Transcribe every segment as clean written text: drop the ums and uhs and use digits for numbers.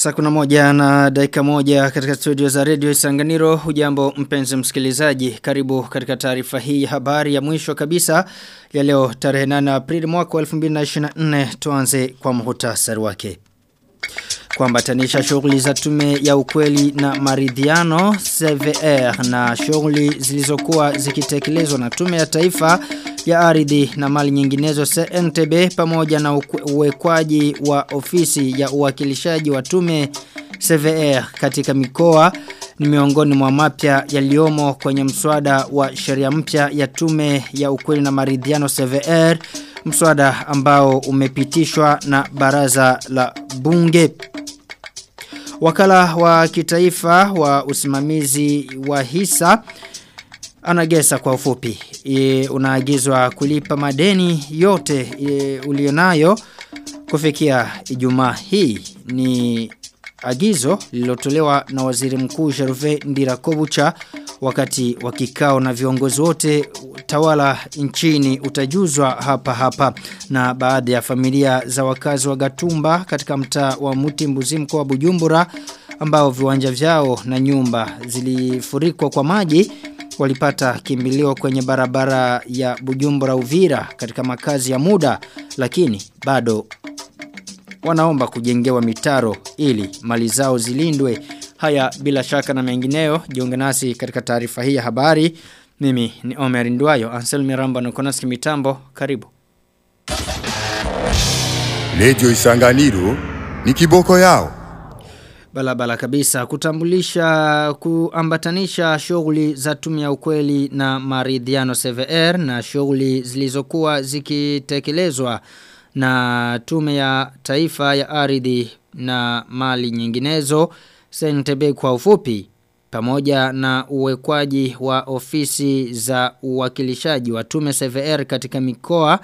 Saa 11:01 katika studio za Radio Isanganiro. Hujambo mpenzi msikilizaji, karibu katika taarifa hii ya habari ya mwisho kabisa ya leo tarehe 8 Aprili mwaka 2024. Tuanze kwa muhtasari wake. Kuambatanisha shughuli za tume ya ukweli na maridhiano CVR na shughuli zilizokuwa zikitekelezwa na tume ya taifa ya ardhi na mali nyinginezo CNTB pamoja na uwekwaji wa ofisi ya uwakilishaji wa tume CVR katika mikoa ni miongoni mwa mapya yaliomo kwenye mswada wa sheria mpya ya tume ya ukweli na maridhiano CVR, mswada ambao umepitishwa na baraza la bunge. Wakala wa kitaifa wa usimamizi wa hisa anagesa kwa ufupi unaagizwa kulipa madeni yote ulionayo kufikia Ijumaa hii. Ni agizo lililotolewa na Waziri Mkuu Gervais Ndirakobucha wakati wa kikao na viongozi wote tawala nchini. Utajuzwa hapa na baadhi ya familia za wakazi wa Gatumba katika mtaa wa Mutimbuzi mkoa wa Bujumbura ambao viwanja vyao na nyumba zilifurikwa kwa maji walipata kimbilio kwenye barabara ya Bujumbura Uvira katika makazi ya muda, lakini bado wanaomba kujengewa mitaro ili mali zao zilindwe. Haya bila shaka na mengineyo, jiunge nasi katika taarifa hii ya habari. Mimi ni Omer Ndwayo, Anselmi Ramba na Konaski mitambo, karibu. Radio Isanganiro ni kiboko yao. Balabala kabisa, kuambatanisha shughuli za tume ya ukweli na maridhiano CVR na shughuli zilizokuwa zikitekelezwa na tume ya taifa ya ardhi na mali nyinginezo CNTB kwa ufupi, pamoja na uwekwaji wa ofisi za uwakilishaji wa tume CVR katika mikoa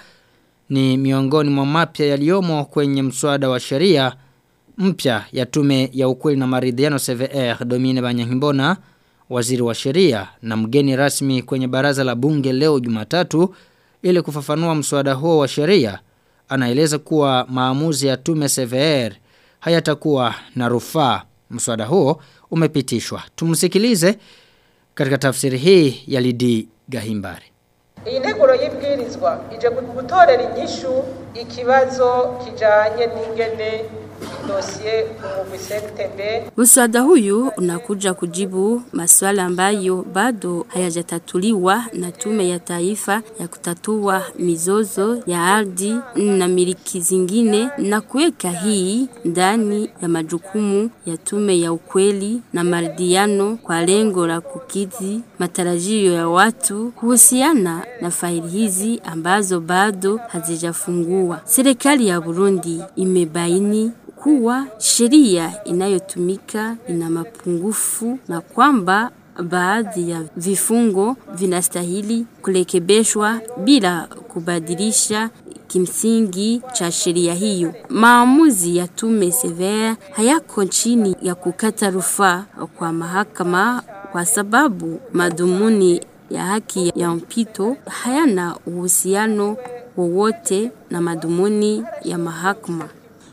ni miongoni mwa mapya yaliomo kwenye mswada wa sheria mpya ya tume ya ukweli na maridhiano CVR. Domine Banyankimbona, waziri wa sheria na mgeni rasmi kwenye baraza la bunge leo Jumatatu ili kufafanua mswada huo wa sheria, anaeleza kuwa maamuzi ya tume CVR hayatakuwa na rufaa. Mswada huo umepitishwa. Tumsikilize katika tafsiri hii ya Lidi Gahimbare. Iyi nteguro y'ibwirizwa ije gutorera inyishu ikibazo kijanye n'ingene dossier umuvisekitebe. Mswada huyu unakuja kujibu maswala ambayo bado hayajatatuliwa na tume ya taifa ya kutatua mizozo ya ardhi na miliki zingine na kuweka hii ndani ya majukumu ya tume ya ukweli na maridhiano kwa lengo la kukidhi matarajio ya watu kuhusiana na faili hizi ambazo bado hazijafungua. Serikali ya Burundi imebaini kuwa sheria inayotumika ina mapungufu na kwamba baadhi ya vifungo vinastahili kurekebishwa bila kubadilisha kimsingi cha sheria hiyo. Maamuzi ya tume CVR hayako chini ya kukata rufaa kwa mahakama kwa sababu madhumuni ya haki ya mpito hayana uhusiano wowote na madhumuni ya mahakama.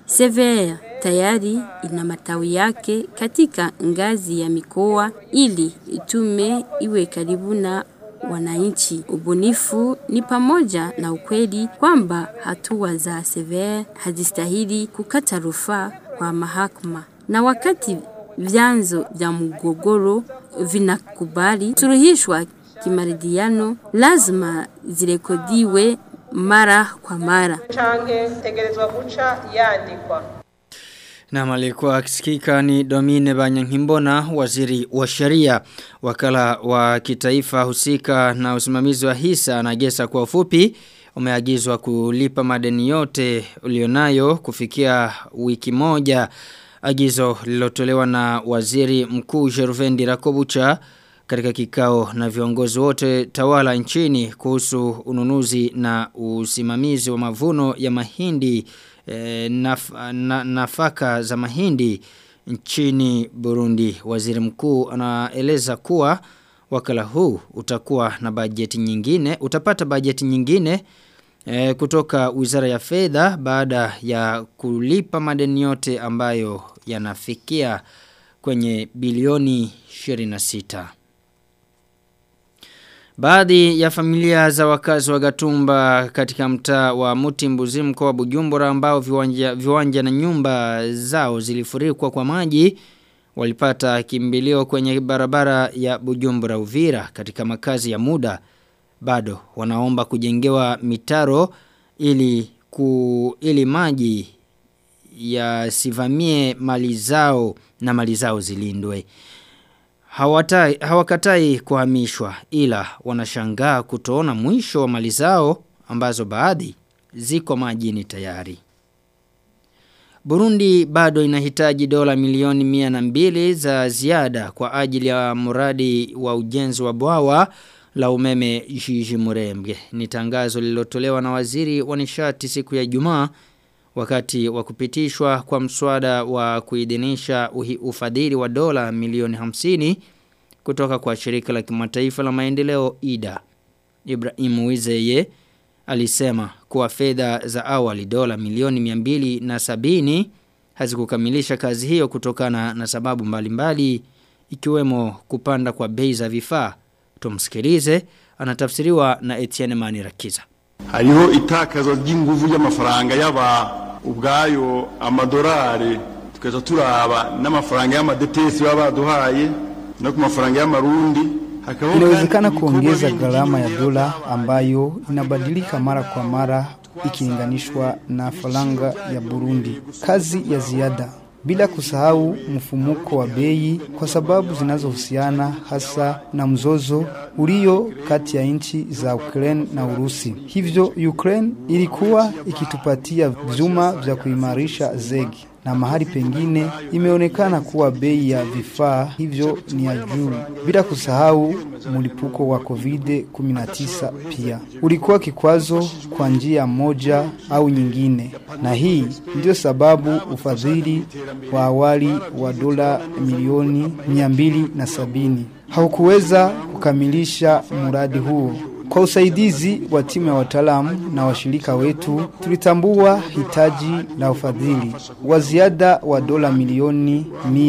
CVR tayari ina matawi yake katika ngazi ya mikoa ili tume iwe karibu na wananchi. Ubunifu ni pamoja na ukweli kwamba hatua za CVR hazistahili kukata rufaa kwa mahakama, na wakati vyanzo vya mgogoro vinakubali suluhishwa kimaridhiano, lazima zirekodiwe mara kwa mara. Change tegerezwa guca yandikwa. Na malikuwa akisikika ni Domine Banyankimbona, waziri wa sheria. Wakala wa kitaifa husika na usimamizi wa hisa anagesa kwa ufupi umeagizwa kulipa madeni yote ulionayo kufikia wiki moja. Agizo lilotolewa na Waziri Mkuu Gervais Ndirakobucha katika kikao na viongozi wote tawala nchini kuhusu ununuzi na usimamizi wa mavuno ya mahindi nafaka za mahindi nchini Burundi. Waziri Mkuu anaeleza kuwa wakala huu utapata bajeti nyingine kutoka Wizara ya Fedha baada ya kulipa madeni yote ambayo yanafikia kwenye bilioni 26. Baadhi ya familia za wakazi wa Gatumba katika mtaa wa Mutimbuzi mkoa wa Bujumbura ambao viwanja na nyumba zao zilifurikwa kwa maji walipata kimbilio kwenye barabara ya Bujumbura Uvira katika makazi ya muda. Bado wanaomba kujengewa mitaro ili maji yasivamie mali zao na mali zao zilindwe. Hawakatai kuhamishwa ila wanashangaa kutoona mwisho wa mali zao ambazo baadhi ziko majini tayari. Burundi bado inahitaji dola milioni 102 za ziada kwa ajili ya mradi wa ujenzi wa bwawa la umeme Jiji Murembwe. Ni tangazo lililotolewa na waziri wa nishati siku ya Ijumaa wakati wa kupitishwa kwa mswada wa kuidhinisha ufadhili wa dola milioni 50 kutoka kwa shirika la kimataifa la maendeleo IDA. Ibrahim Wizeye alisema kuwa fedha za awali dola milioni 270 hazikukamilisha kazi hiyo kutokana na sababu mbalimbali ikiwemo kupanda kwa bei za vifaa. Tumsikilize, anatafsiriwa na Etienne Manirakiza. Hariho itakazo ry'inguvu y'amafaranga yaba ubwayo amadolari tukaza turaba n'amafaranga y'amadetesi baba duhaye no ku mafaranga y'amarundi. Inawezekana kuongeza gharama ya dola ambayo inabadilika mara kwa mara ikilinganishwa na faranga ya Burundi. Kazi ya ziada bila kusahau mfumuko wa bei kwa sababu zinazohusiana hasa na mzozo ulio kati ya nchi za Ukraine na Urusi. Hivyo Ukraine ilikuwa ikitupatia vyuma vya kuimarisha zegi na mahali pengine imeonekana kuwa bei ya vifaa hivyo ni ya juu. Bila kusahau mlipuko wa COVID-19 pia ulikuwa kikwazo kwa njia moja au nyingine, na hii ndio sababu ufadhili wa awali wa dola milioni 270 haukuweza kukamilisha mradi huo. Kwa usaidizi wa timu ya wataalamu na washirika wetu, tulitambua hitaji la ufadhili wa ziada wa dola milioni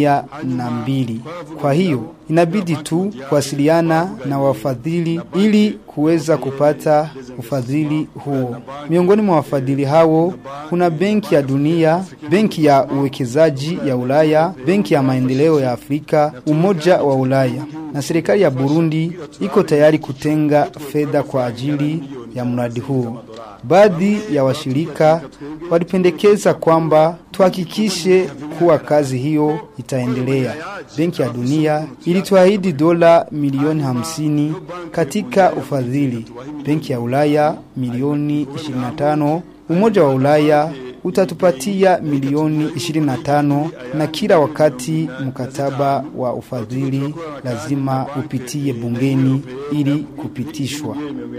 102. Kwa hiyo, inabidi tu kuwasiliana na wafadhili ili kuweza kupata ufadhili huo. Miongoni mwa wafadhili hao, kuna Benki ya Dunia, Benki ya Uwekezaji ya Ulaya, Benki ya Maendeleo ya Afrika, Umoja wa Ulaya. Na serikali ya Burundi iko tayari kutenga fedha kwa ajili ya mradi huo. Baadhi ya washirika walipendekeza kwamba tuhakikishe kuwa kazi hiyo itaendelea. Benki ya Dunia ilituahidi dola milioni 50 katika ufadhili. Benki ya Ulaya milioni 25, Umoja wa Ulaya utatupatia milioni 25, na kila wakati mkataba wa ufadhili lazima upitie bungeni ili kupitishwa.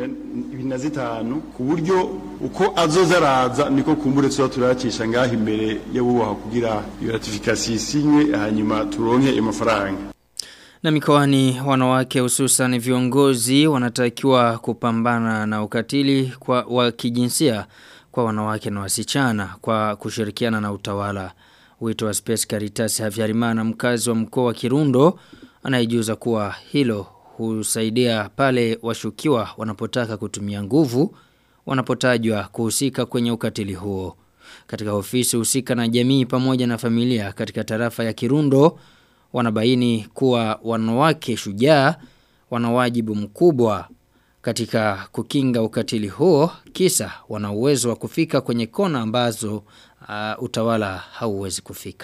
25 ku buryo uko azozaraza niko kumbure turacisha ngaho imbere y'ububaha kugira ratification sinywe hanyuma turonke amafaranga. Na mikoani wanawake hususan viongozi wanatakiwa kupambana na ukatili wa kijinsia kwa wanawake na wasichana kwa kushirikiana na utawala. Wito wa Space Caritas Havyarimana, mkazi wa mkoa wa Kirundo, anaijuza kuwa hilo husaidia pale washukiwa wanapotaka kutumia nguvu wanapotajwa kuhusika kwenye ukatili huo. Katika ofisi husika na jamii pamoja na familia katika tarafa ya Kirundo, wanabaini kuwa wanawake shujaa wana wajibu mkubwa katika kukinga ukatili huo, kisa wana uwezo wa kufika kwenye kona ambazo utawala hauwezi kufika.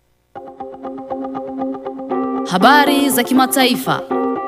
Habari za kimataifa.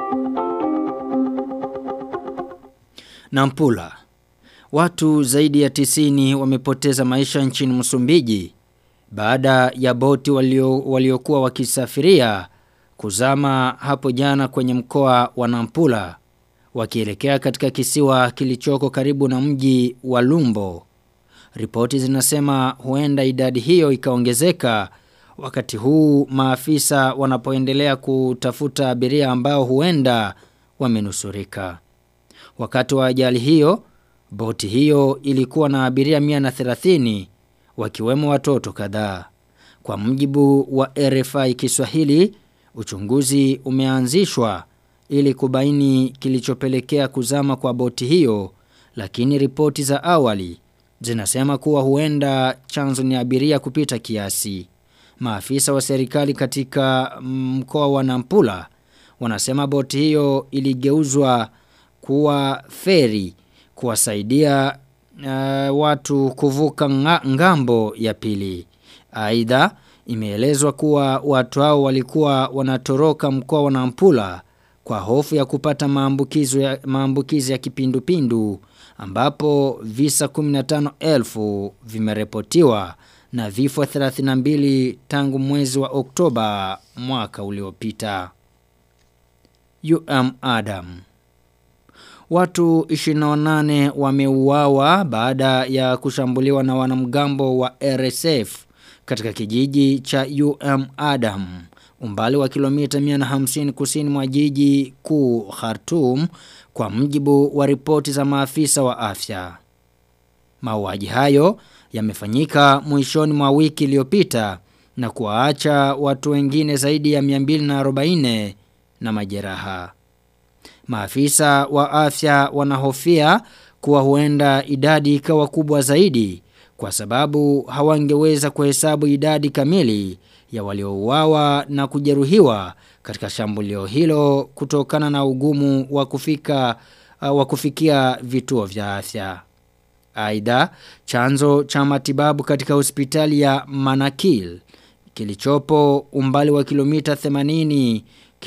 Nampula. Watu zaidi ya 90 wamepoteza maisha nchini Msumbiji baada ya boti waliokuwa wakisafiria kuzama hapo jana kwenye mkoa wa Nampula wakielekea katika kisiwa kilichoko karibu na mji wa Lumbo. Ripoti zinasema huenda idadi hiyo ikaongezeka wakati huu maafisa wanapoendelea kutafuta abiria ambao huenda wamenusurika. Wakati wa ajali hiyo, Boti hiyo ilikuwa na abiria 130 wakiwemo watoto kadhaa. Kwa mujibu wa RFI Kiswahili, uchunguzi umeanzishwa ili kubaini kilichopelekea kuzama kwa boti hiyo, lakini ripoti za awali zinasema kuwa huenda chanzo ni abiria kupita kiasi. Maafisa wa serikali katika mkoa wa Nampula wanasema boti hiyo iligeuzwa kuwa feri kuwasaidia watu kuvuka ngambo ya pili. Aidha, imeelezwa kuwa watu hao walikuwa wanatoroka mkoa wa Nampula kwa hofu ya kupata maambukizi ya kipindupindu, ambapo visa 15,000 vimeripotiwa na vifo 32 tangu mwezi wa Oktoba mwaka uliopita. Adam. Watu 28 wameuawa baada ya kushambuliwa na wanamgambo wa RSF katika kijiji cha Adam, umbali wa kilomita 150 kusini mwa jiji kuu Khartoum, kwa mujibu wa ripoti za maafisa wa afya. Mauaji hayo yamefanyika mwishoni mwa wiki iliyopita na kuwaacha watu wengine zaidi ya 240 na majeraha. Maafisa wa afya wanahofia kuwa huenda idadi ikawa kubwa zaidi kwa sababu hawangeweza kuhesabu idadi kamili ya waliouawa na kujeruhiwa katika shambulio hilo kutokana na ugumu wa kufikia vituo vya afya. Aidha, chanzo cha matibabu katika hospitali ya Manakil kilichopo umbali wa kilomita 80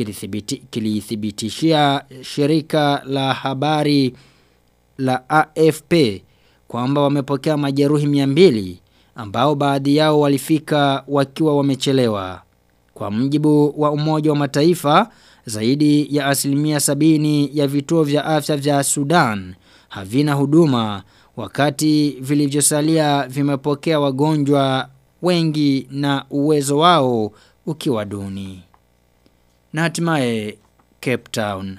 kilithibitishia shirika la habari la AFP kwamba wamepokea majeruhi 200 ambao baadhi yao walifika wakiwa wamechelewa. Kwa mujibu wa Umoja wa Mataifa, zaidi ya 70% ya vituo vya afya vya Sudan havina huduma, wakati vilivyosalia vimepokea wagonjwa wengi na uwezo wao ukiwa duni. Na hatimaye Cape Town.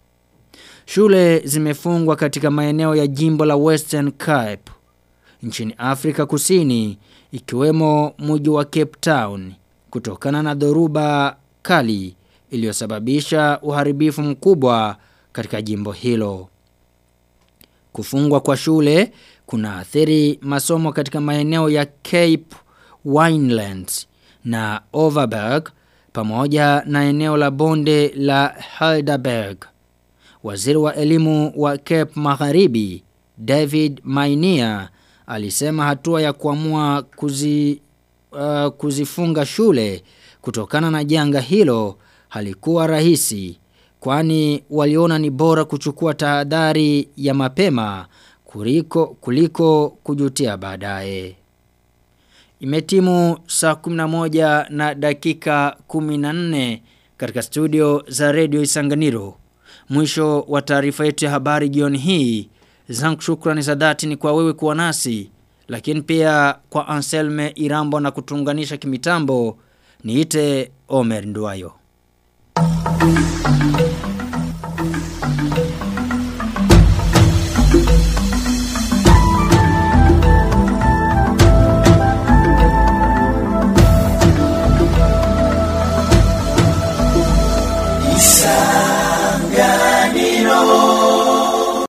Shule zimefungwa katika maeneo ya jimbo la Western Cape nchini Afrika Kusini, ikiwemo mji wa Cape Town, kutokana na dhoruba kali iliyosababisha uharibifu mkubwa katika jimbo hilo. Kufungwa kwa shule kunaathiri masomo katika maeneo ya Cape Winelands na Overberg pamoja na eneo la bonde la Heidelberg. Waziri wa elimu wa Cape Magharibi, David Mainia, alisema hatua ya kuamua kuzifunga shule kutokana na janga hilo halikuwa rahisi, kwani waliona ni bora kuchukua tahadhari ya mapema kuliko kujutia baadaye. Imetimu saa 11 na dakika 14 katika studio za Radio Isanganiro. Mwisho wa taarifa yetu ya habari jioni hii. Zangu shukrani za dhati ni kwa wewe kuwa nasi, lakini pia kwa Anselme Irambo na kutunganisha kimitambo. Niite Omer Nduwayo.